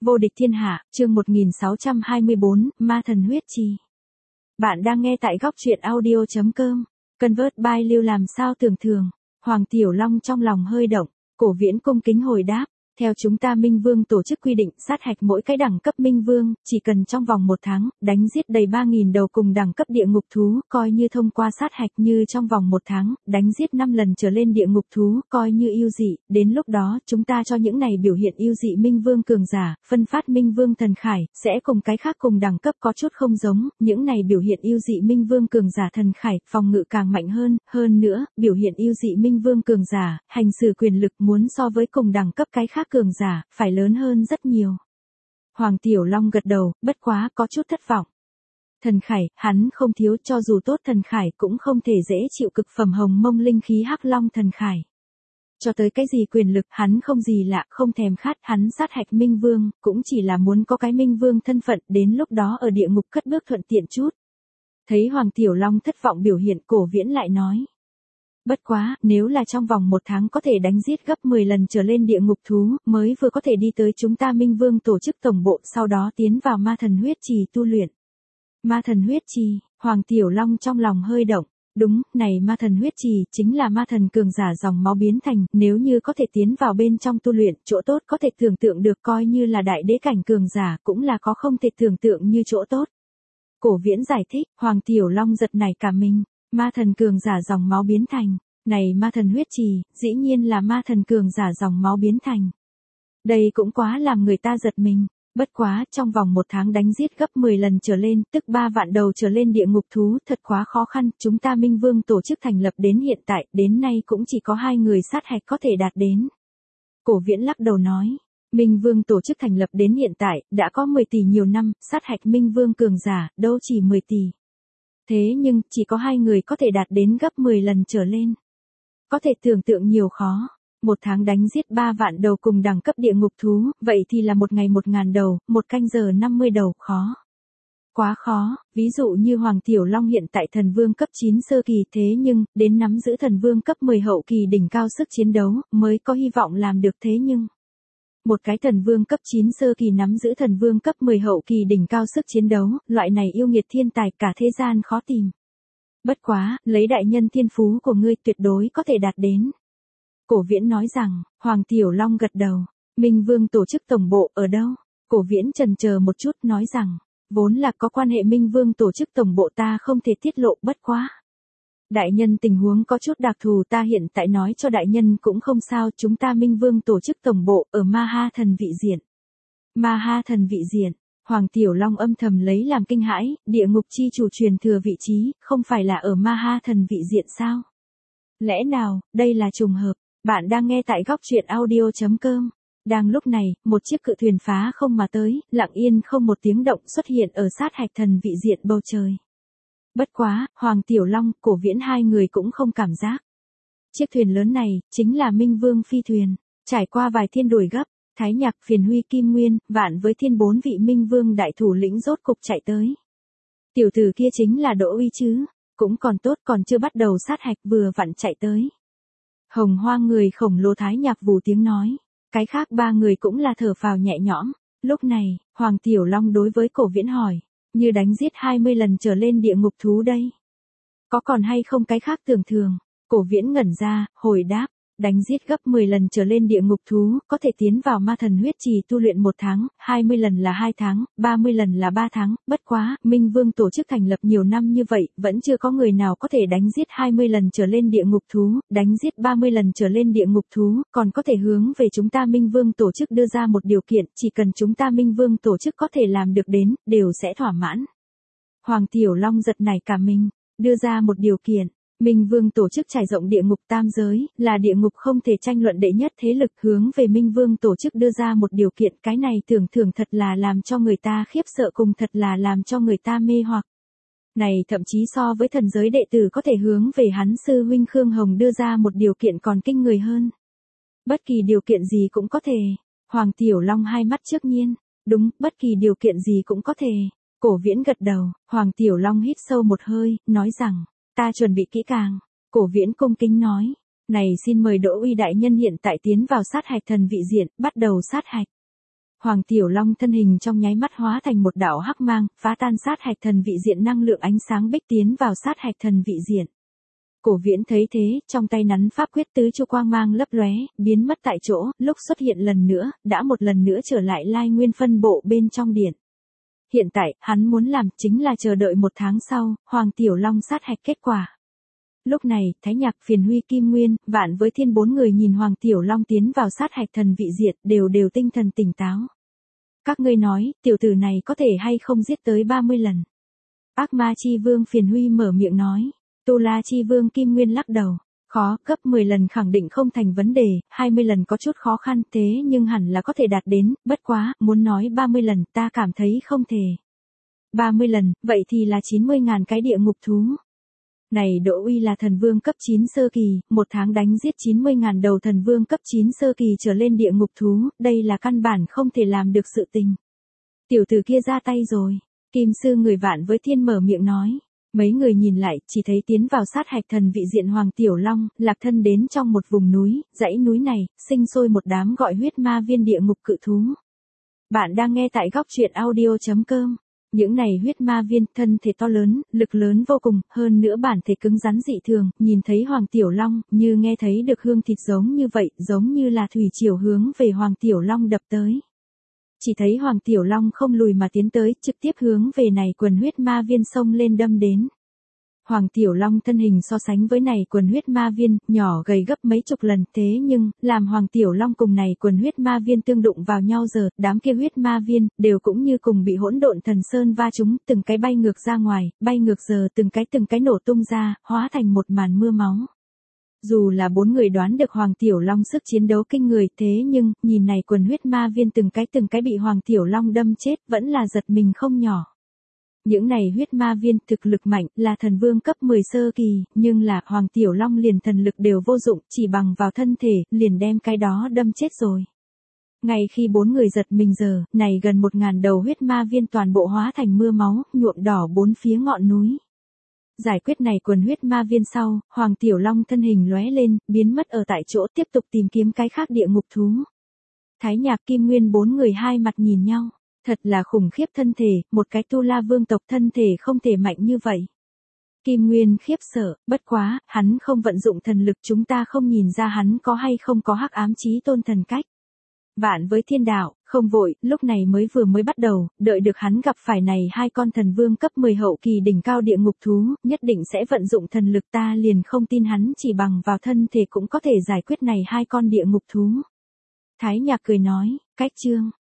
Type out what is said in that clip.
Vô địch thiên hạ, chương 1624, ma thần huyết trì. Bạn đang nghe tại góc truyện audio.com. Convert by Lưu làm sao tưởng thường. Hoàng Tiểu Long trong lòng hơi động, Cổ Viễn cung kính hồi đáp. Theo chúng ta Minh Vương tổ chức quy định, sát hạch mỗi cái đẳng cấp Minh Vương, chỉ cần trong vòng 1 tháng, đánh giết đầy 3.000 đầu cùng đẳng cấp địa ngục thú, coi như thông qua sát hạch. Như trong vòng 1 tháng, đánh giết 5 lần trở lên địa ngục thú, coi như yêu dị. Đến lúc đó, chúng ta cho những này biểu hiện yêu dị Minh Vương cường giả, phân phát Minh Vương thần khải, sẽ cùng cái khác cùng đẳng cấp có chút không giống. Những này biểu hiện yêu dị Minh Vương cường giả thần khải, phòng ngự càng mạnh hơn nữa, biểu hiện yêu dị Minh Vương cường giả, hành xử quyền lực muốn so với cùng đẳng cấp cái khác cường giả, phải lớn hơn rất nhiều. Hoàng Tiểu Long gật đầu, bất quá có chút thất vọng. Thần khải, hắn không thiếu, cho dù tốt thần khải cũng không thể dễ chịu cực phẩm hồng mông linh khí hắc long thần khải. Cho tới cái gì quyền lực, hắn không gì lạ, không thèm khát, hắn sát hạch Minh Vương, cũng chỉ là muốn có cái Minh Vương thân phận, đến lúc đó ở địa ngục cất bước thuận tiện chút. Thấy Hoàng Tiểu Long thất vọng biểu hiện, Cổ Viễn lại nói. Bất quá, nếu là trong vòng 1 tháng có thể đánh giết gấp 10 lần trở lên địa ngục thú, mới vừa có thể đi tới chúng ta Minh Vương tổ chức tổng bộ, sau đó tiến vào ma thần huyết trì tu luyện. Ma thần huyết trì, Hoàng Tiểu Long trong lòng hơi động. Đúng, này ma thần huyết trì, chính là ma thần cường giả dòng máu biến thành, nếu như có thể tiến vào bên trong tu luyện, chỗ tốt có thể tưởng tượng được, coi như là đại đế cảnh cường giả, cũng là có không thể tưởng tượng như chỗ tốt. Cổ Viễn giải thích, Hoàng Tiểu Long giật nảy cả mình. Ma thần cường giả dòng máu biến thành, này ma thần huyết trì, dĩ nhiên là ma thần cường giả dòng máu biến thành. Đây cũng quá làm người ta giật mình, bất quá, trong vòng 1 tháng đánh giết gấp 10 lần trở lên, tức 3 vạn đầu trở lên địa ngục thú, thật quá khó khăn, chúng ta Minh Vương tổ chức thành lập đến hiện tại, đến nay cũng chỉ có 2 người sát hạch có thể đạt đến. Cổ Viễn lắc đầu nói. Minh Vương tổ chức thành lập đến hiện tại, đã có 10 tỷ nhiều năm, sát hạch Minh Vương cường giả, đâu chỉ 10 tỷ. Thế nhưng, chỉ có 2 người có thể đạt đến gấp 10 lần trở lên. Có thể tưởng tượng nhiều khó. 1 tháng đánh giết 3 vạn đầu cùng đẳng cấp địa ngục thú, vậy thì là 1 ngày 1.000 đầu, 1 canh giờ 50 đầu, khó. Quá khó, ví dụ như Hoàng Tiểu Long hiện tại thần vương cấp 9 sơ kỳ, thế nhưng, đến nắm giữ thần vương cấp 10 hậu kỳ đỉnh cao sức chiến đấu, mới có hy vọng làm được thế nhưng. Một cái thần vương cấp 9 sơ kỳ nắm giữ thần vương cấp 10 hậu kỳ đỉnh cao sức chiến đấu, loại này yêu nghiệt thiên tài cả thế gian khó tìm. Bất quá, lấy đại nhân thiên phú của ngươi tuyệt đối có thể đạt đến. Cổ Viễn nói rằng, Hoàng Tiểu Long gật đầu, Minh Vương tổ chức tổng bộ ở đâu? Cổ Viễn chần chờ một chút nói rằng, vốn là có quan hệ Minh Vương tổ chức tổng bộ ta không thể tiết lộ, bất quá. Đại nhân tình huống có chút đặc thù, ta hiện tại nói cho đại nhân cũng không sao, chúng ta Minh Vương tổ chức tổng bộ ở Ma Ha thần vị diện. Ma Ha thần vị diện, Hoàng Tiểu Long âm thầm lấy làm kinh hãi, địa ngục chi chủ truyền thừa vị trí, không phải là ở Ma Ha thần vị diện sao? Lẽ nào, đây là trùng hợp? Bạn đang nghe tại góc truyện audio.com. Đang lúc này, một chiếc cự thuyền phá không mà tới, lặng yên không một tiếng động xuất hiện ở sát hạch thần vị diện bầu trời. Bất quá, Hoàng Tiểu Long, Cổ Viễn 2 người cũng không cảm giác. Chiếc thuyền lớn này, chính là Minh Vương phi thuyền, trải qua vài thiên đuổi gấp, Thái Nhạc, Phiền Huy, Kim Nguyên, Vạn với Thiên 4 vị Minh Vương đại thủ lĩnh rốt cục chạy tới. Tiểu tử kia chính là Đỗ Uy chứ, cũng còn tốt, còn chưa bắt đầu sát hạch vừa vặn chạy tới. Hồng Hoang người khổng lồ Thái Nhạc vù tiếng nói, cái khác 3 người cũng là thở phào nhẹ nhõm. Lúc này, Hoàng Tiểu Long đối với Cổ Viễn hỏi. Như đánh giết 20 lần trở lên địa ngục thú đây. Có còn hay không cái khác tưởng thường? Cổ Viễn ngẩn ra, hồi đáp. Đánh giết gấp 10 lần trở lên địa ngục thú, có thể tiến vào ma thần huyết trì tu luyện 1 tháng, 20 lần là 2 tháng, 30 lần là 3 tháng, bất quá, Minh Vương tổ chức thành lập nhiều năm như vậy, vẫn chưa có người nào có thể đánh giết 20 lần trở lên địa ngục thú, đánh giết 30 lần trở lên địa ngục thú, còn có thể hướng về chúng ta Minh Vương tổ chức đưa ra một điều kiện, chỉ cần chúng ta Minh Vương tổ chức có thể làm được đến, đều sẽ thỏa mãn. Hoàng Tiểu Long giật nảy cả mình, đưa ra một điều kiện. Minh Vương tổ chức trải rộng địa ngục tam giới, là địa ngục không thể tranh luận đệ nhất thế lực, hướng về Minh Vương tổ chức đưa ra một điều kiện, cái này tưởng thật là làm cho người ta khiếp sợ, cùng thật là làm cho người ta mê hoặc. Này thậm chí so với thần giới đệ tử có thể hướng về hắn sư huynh Khương Hồng đưa ra một điều kiện còn kinh người hơn. Bất kỳ điều kiện gì cũng có thể. Hoàng Tiểu Long hai mắt chớp nhiên, đúng, bất kỳ điều kiện gì cũng có thể. Cổ Viễn gật đầu, Hoàng Tiểu Long hít sâu một hơi, nói rằng, ta chuẩn bị kỹ càng. Cổ Viễn cung kính nói, này xin mời Đỗ Uy đại nhân hiện tại tiến vào sát hạch thần vị diện, bắt đầu sát hạch. Hoàng Tiểu Long thân hình trong nháy mắt hóa thành một đạo hắc mang, phá tan sát hạch thần vị diện năng lượng ánh sáng bích tiến vào sát hạch thần vị diện. Cổ Viễn thấy thế, trong tay nắn pháp quyết tứ chu quang mang lấp lóe, biến mất tại chỗ, lúc xuất hiện lần nữa, đã một lần nữa trở lại lai nguyên phân bộ bên trong điện. Hiện tại, hắn muốn làm chính là chờ đợi 1 tháng sau, Hoàng Tiểu Long sát hạch kết quả. Lúc này, Thái Nhạc, Phiền Huy, Kim Nguyên, Vạn với Thiên 4 người nhìn Hoàng Tiểu Long tiến vào sát hạch thần vị diệt, đều tinh thần tỉnh táo. Các ngươi nói, tiểu tử này có thể hay không giết tới 30 lần. Ác Ma Chi Vương Phiền Huy mở miệng nói. Tu La Chi Vương Kim Nguyên lắc đầu. Khó, gấp 10 lần khẳng định không thành vấn đề, 20 lần có chút khó khăn thế nhưng hẳn là có thể đạt đến, bất quá, muốn nói 30 lần ta cảm thấy không thể. 30 lần, vậy thì là 90.000 cái địa ngục thú. Này Đỗ Uy là thần vương cấp 9 sơ kỳ, 1 tháng đánh giết 90.000 đầu thần vương cấp 9 sơ kỳ trở lên địa ngục thú, đây là căn bản không thể làm được sự tình. Tiểu tử kia ra tay rồi, Kim Sư người Vạn với Thiên mở miệng nói. Mấy người nhìn lại, chỉ thấy tiến vào sát hạch thần vị diện Hoàng Tiểu Long, lạc thân đến trong một vùng núi, dãy núi này, sinh sôi một đám gọi huyết ma viên địa ngục cự thú. Bạn đang nghe tại góc truyện audio.com. Những này huyết ma viên, thân thể to lớn, lực lớn vô cùng, hơn nữa bản thể cứng rắn dị thường, nhìn thấy Hoàng Tiểu Long, như nghe thấy được hương thịt giống như vậy, giống như là thủy triều hướng về Hoàng Tiểu Long đập tới. Chỉ thấy Hoàng Tiểu Long không lùi mà tiến tới, trực tiếp hướng về này quần huyết ma viên xông lên đâm đến. Hoàng Tiểu Long thân hình so sánh với này quần huyết ma viên, nhỏ gầy gấp mấy chục lần thế nhưng, làm Hoàng Tiểu Long cùng này quần huyết ma viên tương đụng vào nhau giờ, đám kia huyết ma viên, đều cũng như cùng bị hỗn độn thần sơn va trúng, từng cái bay ngược ra ngoài, bay ngược giờ từng cái nổ tung ra, hóa thành một màn mưa máu. Dù là 4 người đoán được Hoàng Tiểu Long sức chiến đấu kinh người thế nhưng, nhìn này quần huyết ma viên từng cái bị Hoàng Tiểu Long đâm chết, vẫn là giật mình không nhỏ. Những này huyết ma viên thực lực mạnh là thần vương cấp 10 sơ kỳ, nhưng là Hoàng Tiểu Long liền thần lực đều vô dụng, chỉ bằng vào thân thể, liền đem cái đó đâm chết rồi. Ngay khi 4 người giật mình giờ, này gần 1.000 đầu huyết ma viên toàn bộ hóa thành mưa máu, nhuộm đỏ 4 phía ngọn núi. Giải quyết này quần huyết ma viên sau, Hoàng Tiểu Long thân hình lóe lên, biến mất ở tại chỗ tiếp tục tìm kiếm cái khác địa ngục thú. Thái Nhạc Kim Nguyên 4 người hai mặt nhìn nhau. Thật là khủng khiếp thân thể, một cái Tu La vương tộc thân thể không thể mạnh như vậy. Kim Nguyên khiếp sợ, bất quá, hắn không vận dụng thần lực chúng ta không nhìn ra hắn có hay không có hắc ám chí tôn thần cách. Vạn với Thiên đạo, không vội, lúc này mới bắt đầu, đợi được hắn gặp phải này 2 con thần vương cấp 10 hậu kỳ đỉnh cao địa ngục thú, nhất định sẽ vận dụng thần lực ta liền không tin hắn chỉ bằng vào thân thể cũng có thể giải quyết này 2 con địa ngục thú. Thái Nhạc cười nói, cách chương.